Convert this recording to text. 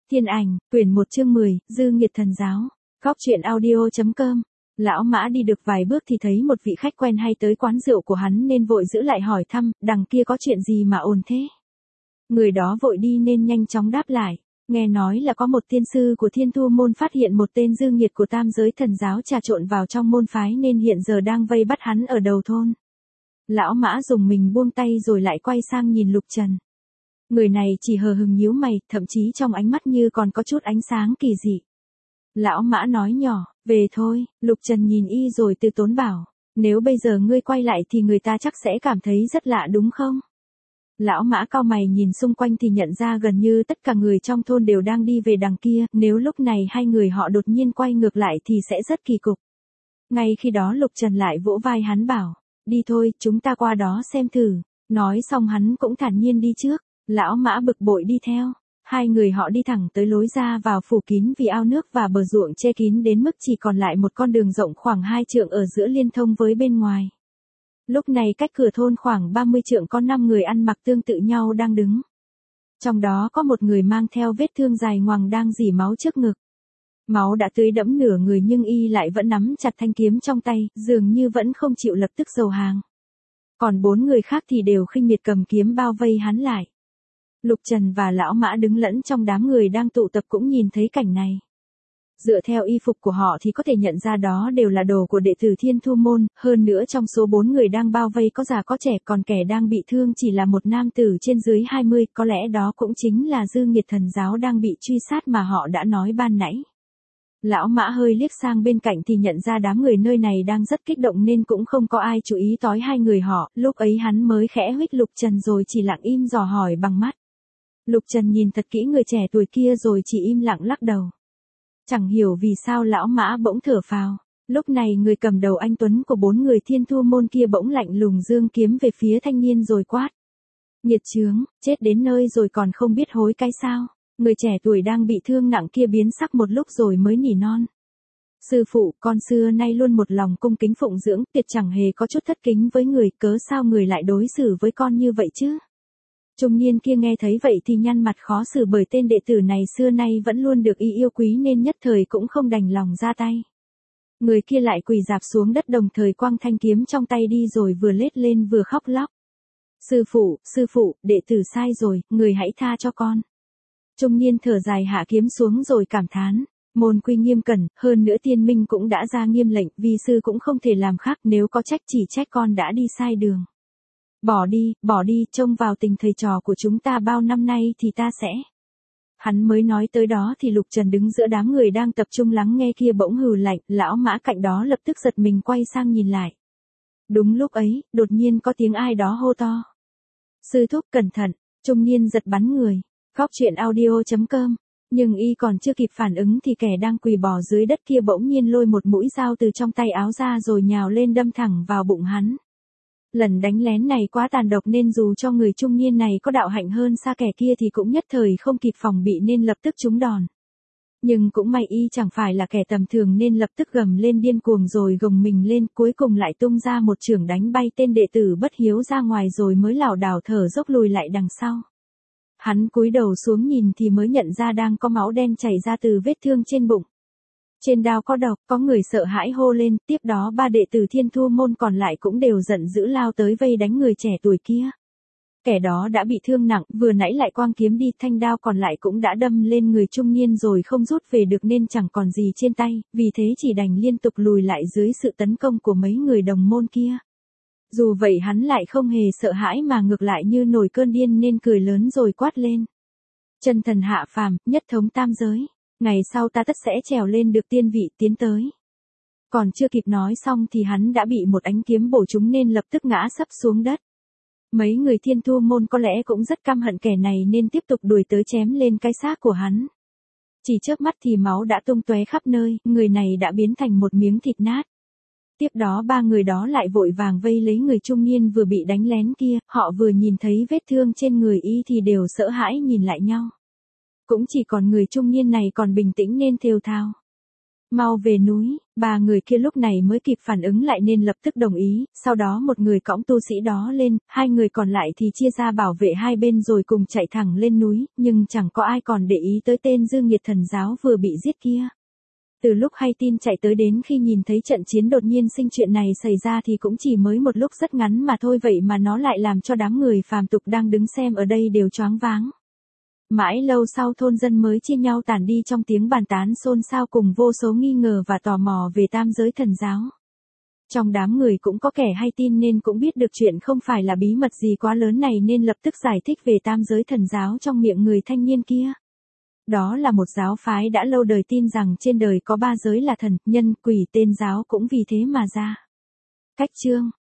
Thiên ảnh, quyển 1 chương 10, Dư Nghiệt Thần Giáo. Góc truyện audio.com. Lão Mã đi được vài bước thì thấy một vị khách quen hay tới quán rượu của hắn nên vội giữ lại hỏi thăm, đằng kia có chuyện gì mà ồn thế? Người đó vội đi nên nhanh chóng đáp lại, nghe nói là có một tiên sư của Thiên Thu môn phát hiện một tên dư nghiệt của Tam giới thần giáo trà trộn vào trong môn phái nên hiện giờ đang vây bắt hắn ở đầu thôn. Lão Mã dùng mình buông tay rồi lại quay sang nhìn Lục Trần. Người này chỉ hờ hững nhíu mày, thậm chí trong ánh mắt như còn có chút ánh sáng kỳ dị. Lão Mã nói nhỏ, về thôi. Lục Trần nhìn y rồi từ tốn bảo, nếu bây giờ ngươi quay lại thì người ta chắc sẽ cảm thấy rất lạ đúng không? Lão Mã cau mày nhìn xung quanh thì nhận ra gần như tất cả người trong thôn đều đang đi về đằng kia, nếu lúc này hai người họ đột nhiên quay ngược lại thì sẽ rất kỳ cục. Ngay khi đó Lục Trần lại vỗ vai hắn bảo, đi thôi, chúng ta qua đó xem thử. Nói xong hắn cũng thản nhiên đi trước. Lão Mã bực bội đi theo. Hai người họ đi thẳng tới lối ra vào phủ kín vì ao nước và bờ ruộng che kín đến mức chỉ còn lại một con đường rộng khoảng 2 trượng ở giữa liên thông với bên ngoài. Lúc này cách cửa thôn khoảng 30 trượng có 5 người ăn mặc tương tự nhau đang đứng. Trong đó có một người mang theo vết thương dài ngoằng đang rỉ máu trước ngực. Máu đã tưới đẫm nửa người nhưng y lại vẫn nắm chặt thanh kiếm trong tay, dường như vẫn không chịu lập tức đầu hàng. Còn 4 người khác thì đều khinh miệt cầm kiếm bao vây hắn lại. Lục Trần và Lão Mã đứng lẫn trong đám người đang tụ tập cũng nhìn thấy cảnh này. Dựa theo y phục của họ thì có thể nhận ra đó đều là đồ của đệ tử Thiên Thu môn, hơn nữa trong số 4 người đang bao vây có già có trẻ, còn kẻ đang bị thương chỉ là một nam tử trên dưới 20, có lẽ đó cũng chính là Dư Nghiệt Thần Giáo đang bị truy sát mà họ đã nói ban nãy. Lão Mã hơi liếc sang bên cạnh thì nhận ra đám người nơi này đang rất kích động nên cũng không có ai chú ý tới hai người họ, lúc ấy hắn mới khẽ huých Lục Trần rồi chỉ lặng im dò hỏi bằng mắt. Lục Trần nhìn thật kỹ người trẻ tuổi kia rồi chỉ im lặng lắc đầu. Chẳng hiểu vì sao Lão Mã bỗng thở phào. Lúc này người cầm đầu anh Tuấn của 4 người Thiên Thu môn kia bỗng lạnh lùng giương kiếm về phía thanh niên rồi quát. Nghiệt chướng, chết đến nơi rồi còn không biết hối cái sao? Người trẻ tuổi đang bị thương nặng kia biến sắc một lúc rồi mới nỉ non. Sư phụ, con xưa nay luôn một lòng cung kính phụng dưỡng, tuyệt chẳng hề có chút thất kính với người, cớ sao người lại đối xử với con như vậy chứ? Trung niên kia nghe thấy vậy thì nhăn mặt khó xử bởi tên đệ tử này xưa nay vẫn luôn được y yêu quý nên nhất thời cũng không đành lòng ra tay. Người kia lại quỳ rạp xuống đất đồng thời quăng thanh kiếm trong tay đi rồi vừa lết lên vừa khóc lóc. Sư phụ, đệ tử sai rồi, người hãy tha cho con. Trung niên thở dài hạ kiếm xuống rồi cảm thán. Môn quy nghiêm cẩn, hơn nữa tiên minh cũng đã ra nghiêm lệnh, vi sư cũng không thể làm khác, nếu có trách chỉ trách con đã đi sai đường. Bỏ đi, trông vào tình thầy trò của chúng ta bao năm nay thì ta sẽ. Hắn mới nói tới đó thì Lục Trần đứng giữa đám người đang tập trung lắng nghe kia bỗng hừ lạnh, Lão Mã cạnh đó lập tức giật mình quay sang nhìn lại. Đúng lúc ấy, đột nhiên có tiếng ai đó hô to. Sư thúc cẩn thận, trung niên giật bắn người. Góc truyện audio.com. Nhưng y còn chưa kịp phản ứng thì kẻ đang quỳ bò dưới đất kia bỗng nhiên lôi một mũi dao từ trong tay áo ra rồi nhào lên đâm thẳng vào bụng hắn. Lần đánh lén này quá tàn độc nên dù cho người trung niên này có đạo hạnh hơn xa kẻ kia thì cũng nhất thời không kịp phòng bị nên lập tức trúng đòn. Nhưng cũng may y chẳng phải là kẻ tầm thường nên lập tức gầm lên điên cuồng rồi gồng mình lên, cuối cùng lại tung ra một chưởng đánh bay tên đệ tử bất hiếu ra ngoài rồi mới lảo đảo thở dốc lùi lại đằng sau. Hắn cúi đầu xuống nhìn thì mới nhận ra đang có máu đen chảy ra từ vết thương trên bụng. Trên đao có độc, có người sợ hãi hô lên, tiếp đó 3 đệ tử Thiên Thu môn còn lại cũng đều giận dữ lao tới vây đánh người trẻ tuổi kia. Kẻ đó đã bị thương nặng, vừa nãy lại quang kiếm đi, thanh đao còn lại cũng đã đâm lên người trung niên rồi không rút về được nên chẳng còn gì trên tay, vì thế chỉ đành liên tục lùi lại dưới sự tấn công của mấy người đồng môn kia. Dù vậy hắn lại không hề sợ hãi mà ngược lại như nổi cơn điên nên cười lớn rồi quát lên. Chân thần hạ phàm, nhất thống tam giới. Ngày sau ta tất sẽ trèo lên được tiên vị tiến tới. Còn chưa kịp nói xong thì hắn đã bị một ánh kiếm bổ trúng nên lập tức ngã sấp xuống đất. Mấy người Thiên Thu môn có lẽ cũng rất căm hận kẻ này nên tiếp tục đuổi tới chém lên cái xác của hắn. Chỉ chớp mắt thì máu đã tung tóe khắp nơi, người này đã biến thành một miếng thịt nát. Tiếp đó 3 người đó lại vội vàng vây lấy người trung niên vừa bị đánh lén kia, họ vừa nhìn thấy vết thương trên người y thì đều sợ hãi nhìn lại nhau. Cũng chỉ còn người trung niên này còn bình tĩnh nên thều thào. Mau về núi, ba người kia lúc này mới kịp phản ứng lại nên lập tức đồng ý, sau đó một người cõng tu sĩ đó lên, hai người còn lại thì chia ra bảo vệ hai bên rồi cùng chạy thẳng lên núi, nhưng chẳng có ai còn để ý tới tên Dương Nhiệt Thần giáo vừa bị giết kia. Từ lúc hay tin chạy tới đến khi nhìn thấy trận chiến đột nhiên sinh chuyện này xảy ra thì cũng chỉ mới một lúc rất ngắn mà thôi, vậy mà nó lại làm cho đám người phàm tục đang đứng xem ở đây đều choáng váng. Mãi lâu sau thôn dân mới chia nhau tản đi trong tiếng bàn tán xôn xao cùng vô số nghi ngờ và tò mò về tam giới thần giáo. Trong đám người cũng có kẻ hay tin nên cũng biết được chuyện không phải là bí mật gì quá lớn này nên lập tức giải thích về tam giới thần giáo trong miệng người thanh niên kia. Đó là một giáo phái đã lâu đời tin rằng trên đời có ba giới là thần, nhân, quỷ, tên giáo cũng vì thế mà ra. Cách chương